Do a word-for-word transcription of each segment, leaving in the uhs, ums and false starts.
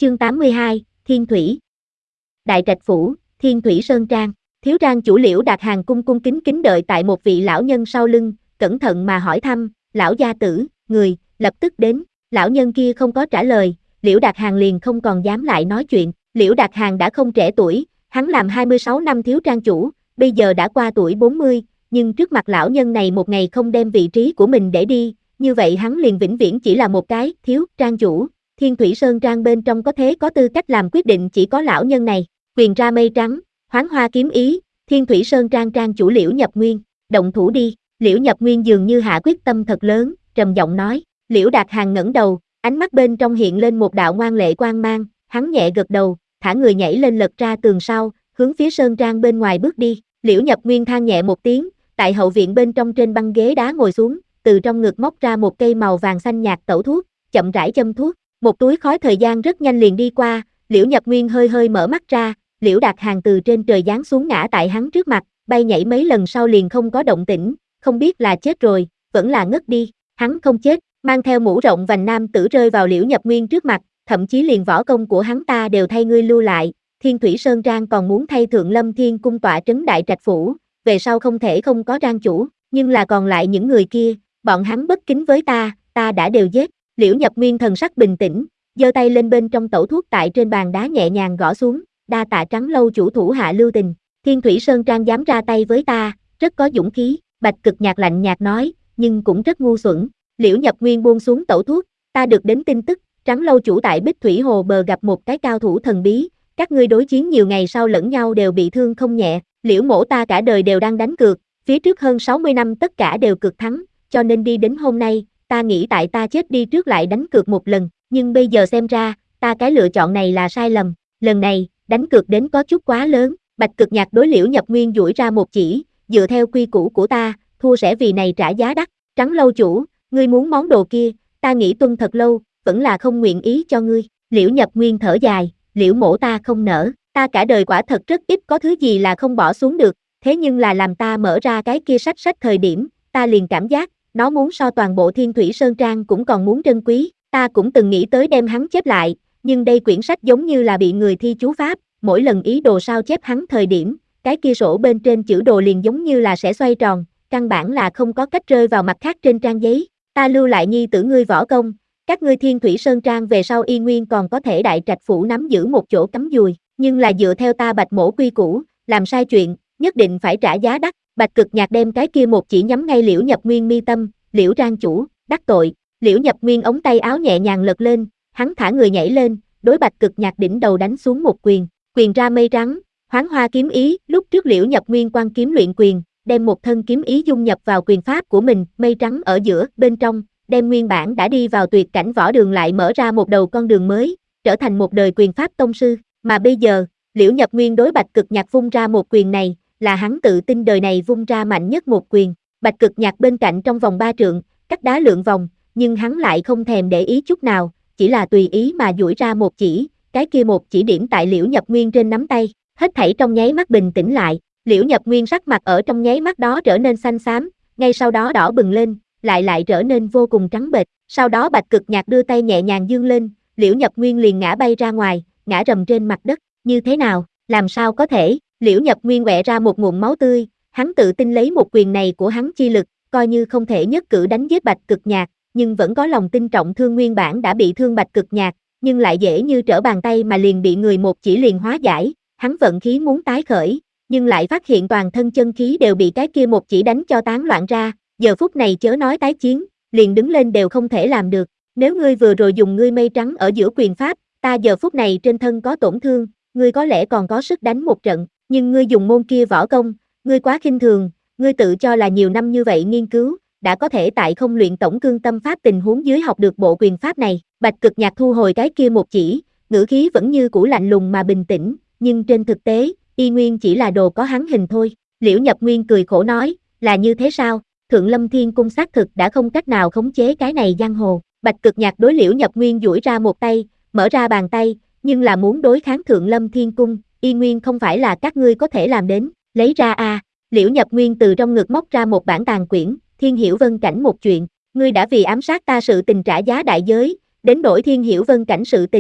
Chương tám mươi hai, Thiên Thủy. Đại Trạch Phủ, Thiên Thủy Sơn Trang. Thiếu trang chủ Liễu Đạt Hàng cung cung kính kính đợi tại một vị lão nhân sau lưng, cẩn thận mà hỏi thăm, lão gia tử, người, lập tức đến. Lão nhân kia không có trả lời, Liễu Đạt Hàng liền không còn dám lại nói chuyện. Liễu Đạt Hàng đã không trẻ tuổi, hắn làm hai mươi sáu năm thiếu trang chủ, bây giờ đã qua tuổi bốn mươi, nhưng trước mặt lão nhân này một ngày không đem vị trí của mình để đi, như vậy hắn liền vĩnh viễn chỉ là một cái thiếu trang chủ. Thiên Thủy Sơn Trang bên trong có thế có tư cách làm quyết định chỉ có lão nhân này. Quyền ra mây trắng, hoán hoa kiếm ý, Thiên Thủy Sơn Trang trang chủ Liễu Nhập Nguyên, động thủ đi. Liễu Nhập Nguyên dường như hạ quyết tâm thật lớn, trầm giọng nói. Liễu Đạt Hàng ngẩng đầu, ánh mắt bên trong hiện lên một đạo ngoan lệ quang mang, hắn nhẹ gật đầu, thả người nhảy lên lật ra tường sau, hướng phía Sơn Trang bên ngoài bước đi. Liễu Nhập Nguyên than nhẹ một tiếng, tại hậu viện bên trong trên băng ghế đá ngồi xuống, từ trong ngực móc ra một cây màu vàng xanh nhạt tẩu thuốc, chậm rãi châm thuốc. Một túi khói thời gian rất nhanh liền đi qua, Liễu Nhập Nguyên hơi hơi mở mắt ra, Liễu Đạt Hàng từ trên trời giáng xuống ngã tại hắn trước mặt, bay nhảy mấy lần sau liền không có động tĩnh, không biết là chết rồi, vẫn là ngất đi. Hắn không chết, mang theo mũ rộng vành nam tử rơi vào Liễu Nhập Nguyên trước mặt, thậm chí liền võ công của hắn ta đều thay ngươi lưu lại. Thiên Thủy Sơn Trang còn muốn thay Thượng Lâm Thiên cung tọa trấn Đại Trạch Phủ, về sau không thể không có trang chủ, nhưng là còn lại những người kia, bọn hắn bất kính với ta, ta đã đều giết. Liễu Nhập Nguyên thần sắc bình tĩnh, giơ tay lên bên trong tẩu thuốc tại trên bàn đá nhẹ nhàng gõ xuống, đa tạ Trắng Lâu chủ thủ hạ lưu tình. Thiên Thủy Sơn Trang dám ra tay với ta, rất có dũng khí. Bạch Cực Nhạc lạnh nhạt nói, nhưng cũng rất ngu xuẩn. Liễu Nhập Nguyên buông xuống tẩu thuốc, ta được đến tin tức, Trắng Lâu chủ tại Bích Thủy Hồ bờ gặp một cái cao thủ thần bí, các ngươi đối chiến nhiều ngày sau lẫn nhau đều bị thương không nhẹ. Liễu mỗ ta cả đời đều đang đánh cược, phía trước hơn sáu mươi năm tất cả đều cược thắng, cho nên đi đến hôm nay, ta nghĩ tại ta chết đi trước lại đánh cược một lần, nhưng bây giờ xem ra, ta cái lựa chọn này là sai lầm, lần này, đánh cược đến có chút quá lớn. Bạch Cực Nhạc đối Liễu Nhập Nguyên duỗi ra một chỉ, dựa theo quy củ của ta, thua sẽ vì này trả giá đắt. Trắng Lâu chủ, ngươi muốn món đồ kia, ta nghĩ tuân thật lâu, vẫn là không nguyện ý cho ngươi. Liễu Nhập Nguyên thở dài, Liễu mỗ ta không nỡ, ta cả đời quả thật rất ít có thứ gì là không bỏ xuống được, thế nhưng là làm ta mở ra cái kia sách sách thời điểm, ta liền cảm giác, nó muốn so toàn bộ Thiên Thủy Sơn Trang cũng còn muốn trân quý, ta cũng từng nghĩ tới đem hắn chép lại, nhưng đây quyển sách giống như là bị người thi chú pháp, mỗi lần ý đồ sao chép hắn thời điểm, cái kia sổ bên trên chữ đồ liền giống như là sẽ xoay tròn, căn bản là không có cách rơi vào mặt khác trên trang giấy. Ta lưu lại nhi tử ngươi võ công, các ngươi Thiên Thủy Sơn Trang về sau y nguyên còn có thể Đại Trạch Phủ nắm giữ một chỗ cắm dùi, nhưng là dựa theo ta Bạch mỗ quy củ, làm sai chuyện, nhất định phải trả giá đắt. Bạch Cực Nhạc đem cái kia một chỉ nhắm ngay Liễu Nhập Nguyên mi tâm, Liễu trang chủ, đắc tội. Liễu Nhập Nguyên ống tay áo nhẹ nhàng lật lên, hắn thả người nhảy lên, đối Bạch Cực Nhạc đỉnh đầu đánh xuống một quyền, quyền ra mây trắng, hoán hoa kiếm ý. Lúc trước Liễu Nhập Nguyên quan kiếm luyện quyền, đem một thân kiếm ý dung nhập vào quyền pháp của mình, mây trắng ở giữa, bên trong, đem nguyên bản đã đi vào tuyệt cảnh võ đường lại mở ra một đầu con đường mới, trở thành một đời quyền pháp tông sư. Mà bây giờ, Liễu Nhập Nguyên đối Bạch Cực Nhạc vung ra một quyền này, là hắn tự tin đời này vung ra mạnh nhất một quyền. Bạch Cực Nhạc bên cạnh trong vòng ba trượng, cách đá lượn vòng, nhưng hắn lại không thèm để ý chút nào, chỉ là tùy ý mà duỗi ra một chỉ, cái kia một chỉ điểm tại Liễu Nhập Nguyên trên nắm tay, hết thảy trong nháy mắt bình tĩnh lại. Liễu Nhập Nguyên sắc mặt ở trong nháy mắt đó trở nên xanh xám, ngay sau đó đỏ bừng lên, lại lại trở nên vô cùng trắng bệch. Sau đó Bạch Cực Nhạc đưa tay nhẹ nhàng giương lên, Liễu Nhập Nguyên liền ngã bay ra ngoài, ngã rầm trên mặt đất. Như thế nào, làm sao có thể? Liễu Nhập Nguyên quẹ ra một ngụm máu tươi, hắn tự tin lấy một quyền này của hắn chi lực, coi như không thể nhất cử đánh giết Bạch Cực Nhạc, nhưng vẫn có lòng tin trọng thương nguyên bản đã bị thương Bạch Cực Nhạc, nhưng lại dễ như trở bàn tay mà liền bị người một chỉ liền hóa giải. Hắn vận khí muốn tái khởi, nhưng lại phát hiện toàn thân chân khí đều bị cái kia một chỉ đánh cho tán loạn ra, giờ phút này chớ nói tái chiến, liền đứng lên đều không thể làm được. Nếu ngươi vừa rồi dùng ngươi mây trắng ở giữa quyền pháp, ta giờ phút này trên thân có tổn thương, ngươi có lẽ còn có sức đánh một trận, nhưng ngươi dùng môn kia võ công, ngươi quá khinh thường, ngươi tự cho là nhiều năm như vậy nghiên cứu, đã có thể tại không luyện tổng cương tâm pháp tình huống dưới học được bộ quyền pháp này. Bạch Cực Nhạc thu hồi cái kia một chỉ, ngữ khí vẫn như cũ lạnh lùng mà bình tĩnh, nhưng trên thực tế, y nguyên chỉ là đồ có hắn hình thôi. Liễu Nhập Nguyên cười khổ nói, là như thế sao? Thượng Lâm Thiên cung xác thực đã không cách nào khống chế cái này giang hồ. Bạch Cực Nhạc đối Liễu Nhập Nguyên duỗi ra một tay, mở ra bàn tay, nhưng là muốn đối kháng Thượng Lâm Thiên cung, y nguyên không phải là các ngươi có thể làm đến. Lấy ra a. À. Liễu Nhập Nguyên từ trong ngực móc ra một bản tàn quyển, Thiên Hiểu Vân Cảnh một chuyện, ngươi đã vì ám sát ta sự tình trả giá đại giới, đến đổi Thiên Hiểu Vân Cảnh sự tình,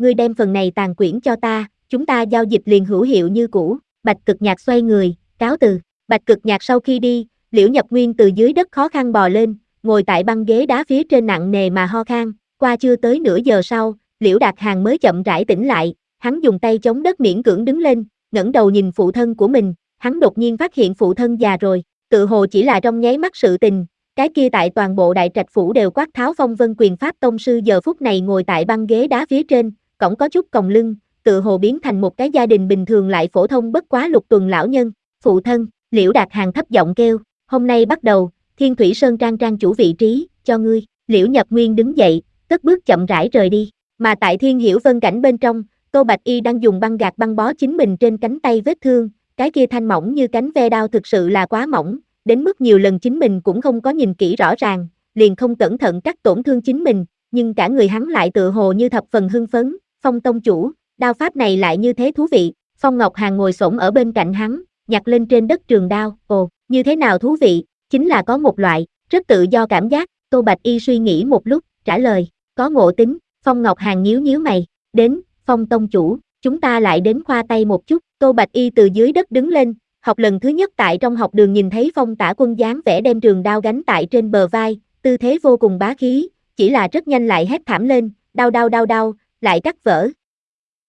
ngươi đem phần này tàn quyển cho ta, chúng ta giao dịch liền hữu hiệu như cũ. Bạch Cực Nhạc xoay người, cáo từ. Bạch Cực Nhạc sau khi đi, Liễu Nhập Nguyên từ dưới đất khó khăn bò lên, ngồi tại băng ghế đá phía trên nặng nề mà ho khan. Qua chưa tới nửa giờ sau, Liễu Đạt Hàng mới chậm rãi tỉnh lại, hắn dùng tay chống đất miễn cưỡng đứng lên, ngẩng đầu nhìn phụ thân của mình, hắn đột nhiên phát hiện phụ thân già rồi, tự hồ chỉ là trong nháy mắt sự tình, cái kia tại toàn bộ đại trạch phủ đều quát tháo phong vân quyền pháp tông sư giờ phút này ngồi tại băng ghế đá phía trên, cõng có chút còng lưng, tự hồ biến thành một cái gia đình bình thường lại phổ thông bất quá lục tuần lão nhân. Phụ thân, Liễu Đạt Hàng thấp giọng kêu, hôm nay bắt đầu, Thiên Thủy Sơn Trang trang chủ vị trí, cho ngươi. Liễu Nhập Nguyên đứng dậy, cất bước chậm rãi rời đi, mà tại Thiên Hiểu Vân cảnh bên trong, Tô Bạch Y đang dùng băng gạc băng bó chính mình trên cánh tay vết thương, cái kia thanh mỏng như cánh ve đao thực sự là quá mỏng, đến mức nhiều lần chính mình cũng không có nhìn kỹ rõ ràng, liền không cẩn thận cắt tổn thương chính mình, nhưng cả người hắn lại tự hồ như thập phần hưng phấn. Phong tông chủ, đao pháp này lại như thế thú vị. Phong Ngọc Hàn ngồi xổm ở bên cạnh hắn, nhặt lên trên đất trường đao, ồ, như thế nào thú vị, chính là có một loại, rất tự do cảm giác. Tô Bạch Y suy nghĩ một lúc, trả lời, có ngộ tính. Phong Ngọc Hàn nhíu nhíu mày, đến, Phong tông chủ, chúng ta lại đến khoa tay một chút. Tô Bạch Y từ dưới đất đứng lên, học lần thứ nhất tại trong học đường nhìn thấy Phong Tả Quân dáng vẻ đem trường đao gánh tại trên bờ vai, tư thế vô cùng bá khí, chỉ là rất nhanh lại hét thảm lên, đau đau đau đau, lại cắt vỡ,